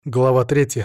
Глава 3.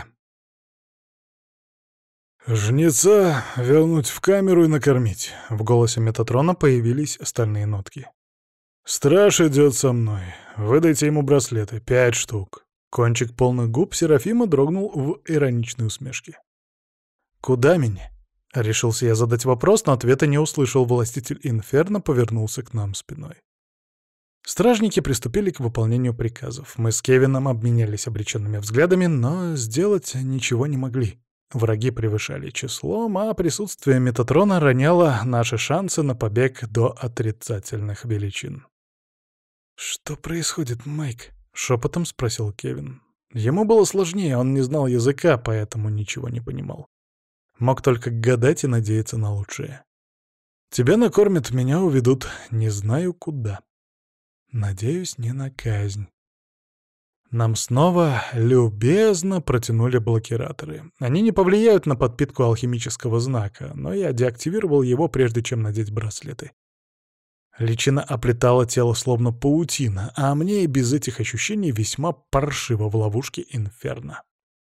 «Жнеца вернуть в камеру и накормить». В голосе Метатрона появились стальные нотки. «Страж идет со мной. Выдайте ему браслеты. 5 штук». Кончик полных губ Серафима дрогнул в ироничной усмешке. «Куда меня?» — решился я задать вопрос, но ответа не услышал. Властитель Инферно повернулся к нам спиной. Стражники приступили к выполнению приказов. Мы с Кевином обменялись обреченными взглядами, но сделать ничего не могли. Враги превышали числом, а присутствие Метатрона роняло наши шансы на побег до отрицательных величин. «Что происходит, Майк?» — шепотом спросил Кевин. Ему было сложнее, он не знал языка, поэтому ничего не понимал. Мог только гадать и надеяться на лучшее. «Тебя накормят, меня уведут, не знаю куда. Надеюсь, не на казнь». Нам снова любезно протянули блокираторы. Они не повлияют на подпитку алхимического знака, но я деактивировал его, прежде чем надеть браслеты. Личина оплетала тело словно паутина, а мне и без этих ощущений весьма паршиво в ловушке Инферно.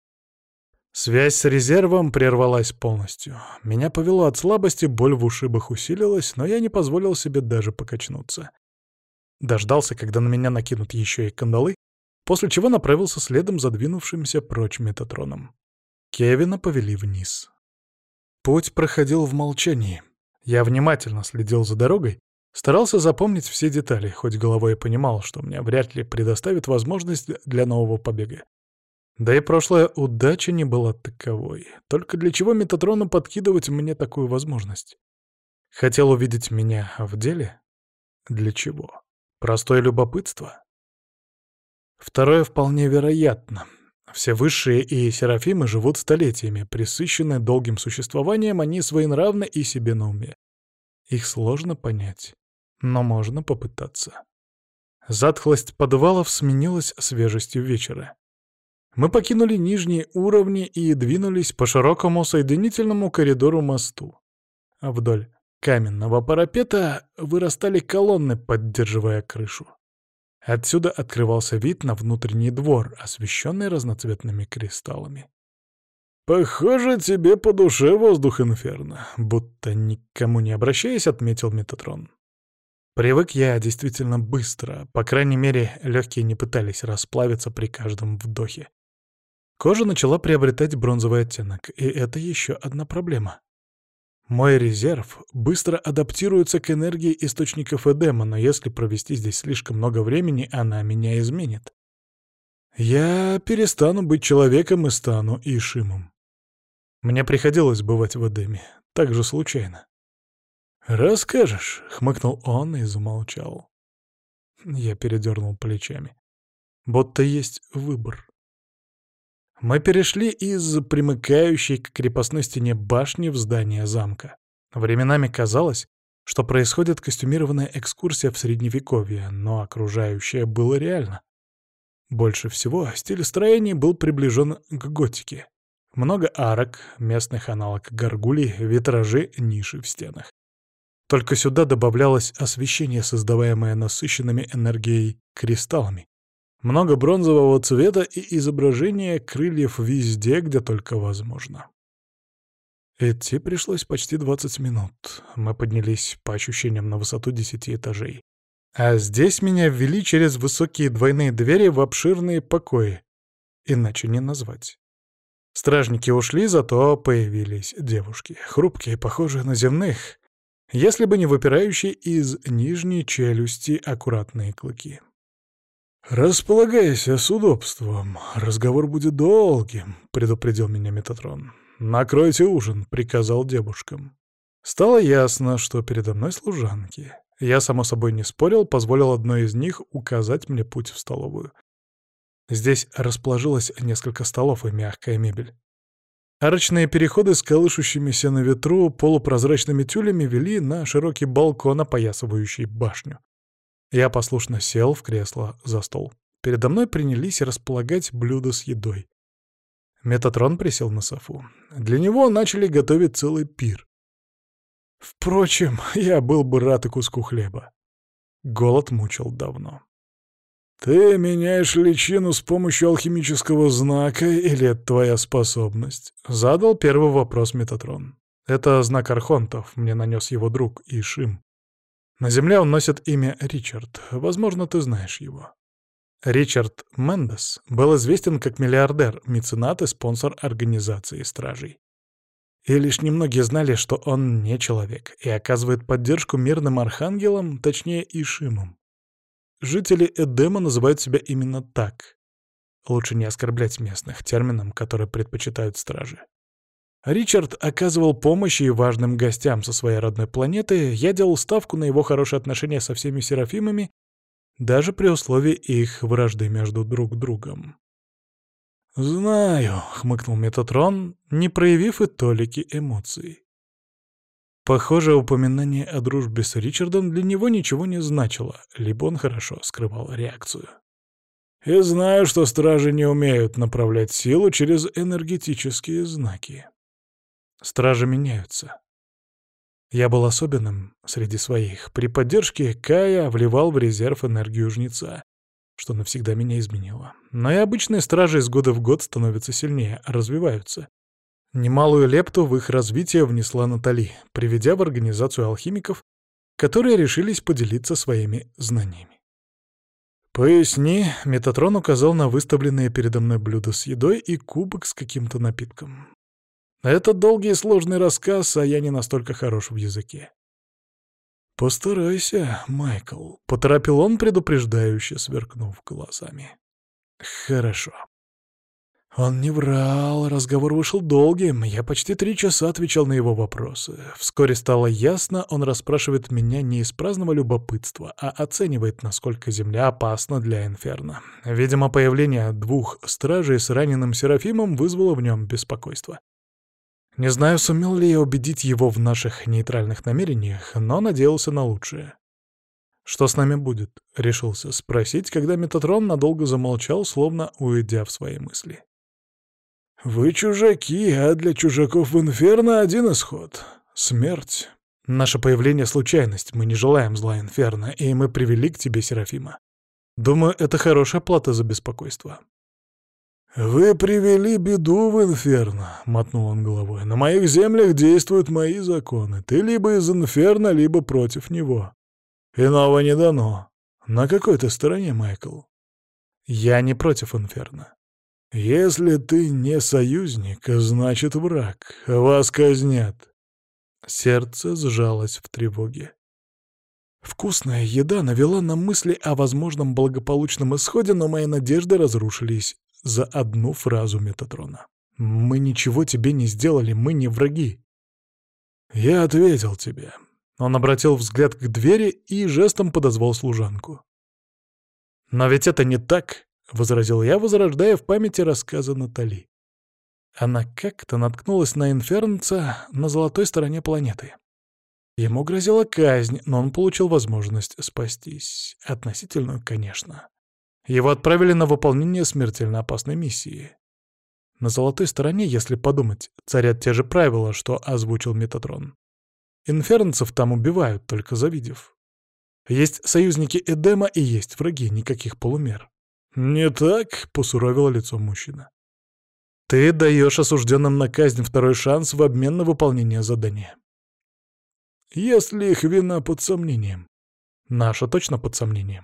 Связь с резервом прервалась полностью. Меня повело от слабости, боль в ушибах усилилась, но я не позволил себе даже покачнуться. Дождался, когда на меня накинут еще и кандалы, после чего направился следом за двинувшимся прочь Метатроном. Кевина повели вниз. Путь проходил в молчании. Я внимательно следил за дорогой, старался запомнить все детали, хоть головой и понимал, что мне вряд ли предоставит возможность для нового побега. Да и прошлая удача не была таковой. Только для чего Метатрону подкидывать мне такую возможность? Хотел увидеть меня в деле? Для чего? Простое любопытство? Второе вполне вероятно. Все высшие и серафимы живут столетиями, пресыщенные долгим существованием, они своенравны и себе на уме. Их сложно понять, но можно попытаться. Затхлость подвалов сменилась свежестью вечера. Мы покинули нижние уровни и двинулись по широкому соединительному коридору мосту. Вдоль каменного парапета вырастали колонны, поддерживая крышу. Отсюда открывался вид на внутренний двор, освещенный разноцветными кристаллами. «Похоже, тебе по душе воздух Инферно», — будто никому не обращаясь, отметил Метатрон. Привык я действительно быстро, по крайней мере, легкие не пытались расплавиться при каждом вдохе. Кожа начала приобретать бронзовый оттенок, и это еще одна проблема. Мой резерв быстро адаптируется к энергии источников Эдема, но если провести здесь слишком много времени, она меня изменит. Я перестану быть человеком и стану Ишимом. Мне приходилось бывать в Эдеме, так же случайно. «Расскажешь», — хмыкнул он и замолчал. Я передернул плечами. Будто есть выбор. Мы перешли из примыкающей к крепостной стене башни в здание замка. Временами казалось, что происходит костюмированная экскурсия в Средневековье, но окружающее было реально. Больше всего стиль строений был приближен к готике. Много арок, местных аналог горгулей, витражи, ниши в стенах. Только сюда добавлялось освещение, создаваемое насыщенными энергией кристаллами. Много бронзового цвета и изображение крыльев везде, где только возможно. Идти пришлось почти 20 минут. Мы поднялись, по ощущениям, на высоту 10 этажей. А здесь меня ввели через высокие двойные двери в обширные покои. Иначе не назвать. Стражники ушли, зато появились девушки. Хрупкие, похожие на земных, если бы не выпирающие из нижней челюсти аккуратные клыки. «Располагайся с удобством. Разговор будет долгим», — предупредил меня Метатрон. «Накройте ужин», — приказал девушкам. Стало ясно, что передо мной служанки. Я, само собой, не спорил, позволил одной из них указать мне путь в столовую. Здесь расположилось несколько столов и мягкая мебель. Арочные переходы с колышущимися на ветру полупрозрачными тюлями вели на широкий балкон, опоясывающий башню. Я послушно сел в кресло за стол. Передо мной принялись располагать блюда с едой. Метатрон присел на софу. Для него начали готовить целый пир. Впрочем, я был бы рад и куску хлеба. Голод мучил давно. «Ты меняешь личину с помощью алхимического знака, или это твоя способность?» — задал первый вопрос Метатрон. «Это знак архонтов, мне нанес его друг Ишим. На Земле он носит имя Ричард, возможно, ты знаешь его». Ричард Мендес был известен как миллиардер, меценат и спонсор организации Стражей. И лишь немногие знали, что он не человек и оказывает поддержку мирным архангелам, точнее Ишимам. Жители Эдема называют себя именно так. Лучше не оскорблять местных термином, который предпочитают стражи. Ричард оказывал помощь и важным гостям со своей родной планеты, я делал ставку на его хорошие отношения со всеми серафимами, даже при условии их вражды между друг другом. «Знаю», — хмыкнул Метатрон, не проявив и толики эмоций. Похоже, упоминание о дружбе с Ричардом для него ничего не значило, либо он хорошо скрывал реакцию. «И знаю, что стражи не умеют направлять силу через энергетические знаки. Стражи меняются. Я был особенным среди своих. При поддержке Кая вливал в резерв энергию жнеца, что навсегда меня изменило. Но и обычные стражи из года в год становятся сильнее, развиваются. Немалую лепту в их развитие внесла Натали, приведя в организацию алхимиков, которые решились поделиться своими знаниями. «Поясни», — Метатрон указал на выставленные передо мной блюда с едой и кубок с каким-то напитком. «Это долгий и сложный рассказ, а я не настолько хорош в языке». «Постарайся, Майкл», — поторопил он, предупреждающе сверкнув глазами. «Хорошо». Он не врал, разговор вышел долгим, я почти 3 часа отвечал на его вопросы. Вскоре стало ясно, он расспрашивает меня не из праздного любопытства, а оценивает, насколько Земля опасна для Инферно. Видимо, появление 2 стражей с раненым Серафимом вызвало в нем беспокойство. Не знаю, сумел ли я убедить его в наших нейтральных намерениях, но надеялся на лучшее. «Что с нами будет?» — решился спросить, когда Метатрон надолго замолчал, словно уйдя в свои мысли. «Вы чужаки, а для чужаков в Инферно один исход — смерть. Наше появление — случайность, мы не желаем зла Инферно, и мы привели к тебе Серафима. Думаю, это хорошая плата за беспокойство». «Вы привели беду в Инферно», — мотнул он головой. «На моих землях действуют мои законы. Ты либо из Инферно, либо против него. Иного не дано. На какой ты стороне, Майкл?» «Я не против Инферно». «Если ты не союзник, значит враг. Вас казнят». Сердце сжалось в тревоге. Вкусная еда навела на мысли о возможном благополучном исходе, но мои надежды разрушились за одну фразу Метатрона. «Мы ничего тебе не сделали, мы не враги». «Я ответил тебе». Он обратил взгляд к двери и жестом подозвал служанку. «Но ведь это не так», — возразил я, возрождая в памяти рассказы Натали. Она как-то наткнулась на инфернца на золотой стороне планеты. Ему грозила казнь, но он получил возможность спастись. Относительную, конечно. Его отправили на выполнение смертельно опасной миссии. На золотой стороне, если подумать, царят те же правила, что озвучил Метатрон. Инфернцев там убивают, только завидев. Есть союзники Эдема и есть враги, никаких полумер. «Не так?» — посуровило лицо мужчина. «Ты даешь осужденным на казнь второй шанс в обмен на выполнение задания. Если их вина под сомнением. Наша точно под сомнением».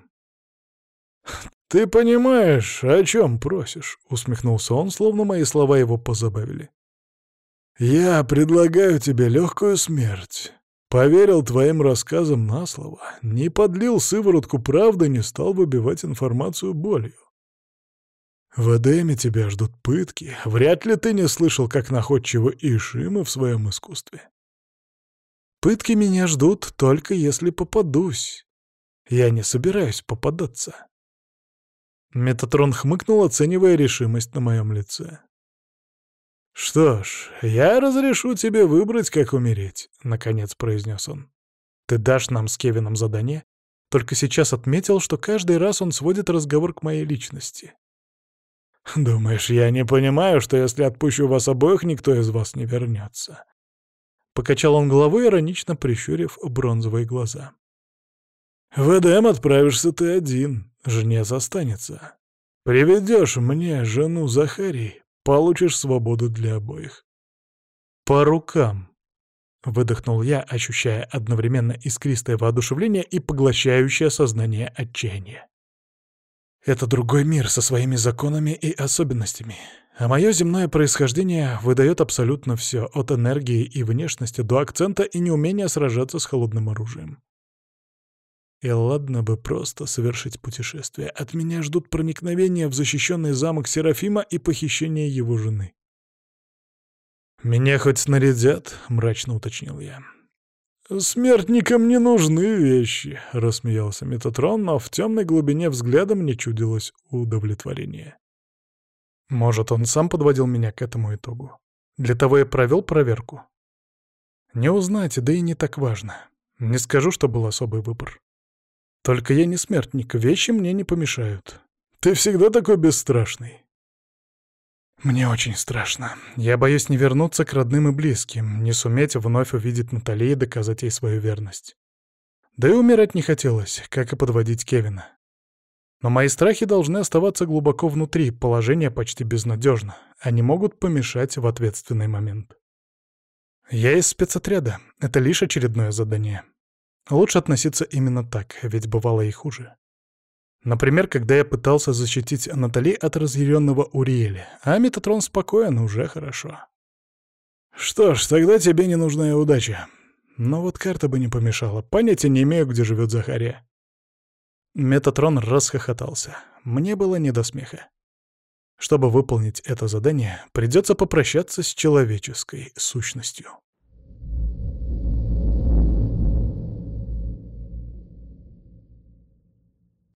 «Ты понимаешь, о чем просишь?» — усмехнулся он, словно мои слова его позабавили. «Я предлагаю тебе легкую смерть. Поверил твоим рассказам на слово, не подлил сыворотку правды, не стал выбивать информацию болью. В Эдеме тебя ждут пытки. Вряд ли ты не слышал, как находчивы Ишимы в своем искусстве. Пытки меня ждут только если попадусь. Я не собираюсь попадаться». Метатрон хмыкнул, оценивая решимость на моем лице. «Что ж, я разрешу тебе выбрать, как умереть», — наконец произнес он. «Ты дашь нам с Кевином задание?» Только сейчас отметил, что каждый раз он сводит разговор к моей личности. «Думаешь, я не понимаю, что если отпущу вас обоих, никто из вас не вернется?» Покачал он головой, иронично прищурив бронзовые глаза. «В Эдем отправишься ты один. жнец останется. Приведешь мне жену Захарий, получишь свободу для обоих. По рукам. Выдохнул я, ощущая одновременно искристое воодушевление и поглощающее сознание отчаяния. Это другой мир со своими законами и особенностями, а мое земное происхождение выдает абсолютно все, от энергии и внешности до акцента и неумения сражаться с холодным оружием. И ладно бы просто совершить путешествие, от меня ждут проникновения в защищенный замок Серафима и похищение его жены. «Меня хоть снарядят?» — мрачно уточнил я. «Смертникам не нужны вещи», — рассмеялся Метатрон, но в темной глубине взгляда мне чудилось удовлетворение. Может, он сам подводил меня к этому итогу? Для того я провел проверку? Не узнать, да и не так важно. Не скажу, что был особый выбор. Только я не смертник, вещи мне не помешают. Ты всегда такой бесстрашный. Мне очень страшно. Я боюсь не вернуться к родным и близким, не суметь вновь увидеть Натали и доказать ей свою верность. Да и умирать не хотелось, как и подводить Кевина. Но мои страхи должны оставаться глубоко внутри, положение почти безнадежно. Они могут помешать в ответственный момент. Я из спецотряда. Это лишь очередное задание. Лучше относиться именно так, ведь бывало и хуже. Например, когда я пытался защитить Натали от разъяренного Уриэля, а Метатрон спокоен, уже хорошо. Что ж, тогда тебе не нужна и удача. Но вот карта бы не помешала. Понятия не имею, где живет Захария. Метатрон расхохотался. Мне было не до смеха. Чтобы выполнить это задание, придется попрощаться с человеческой сущностью.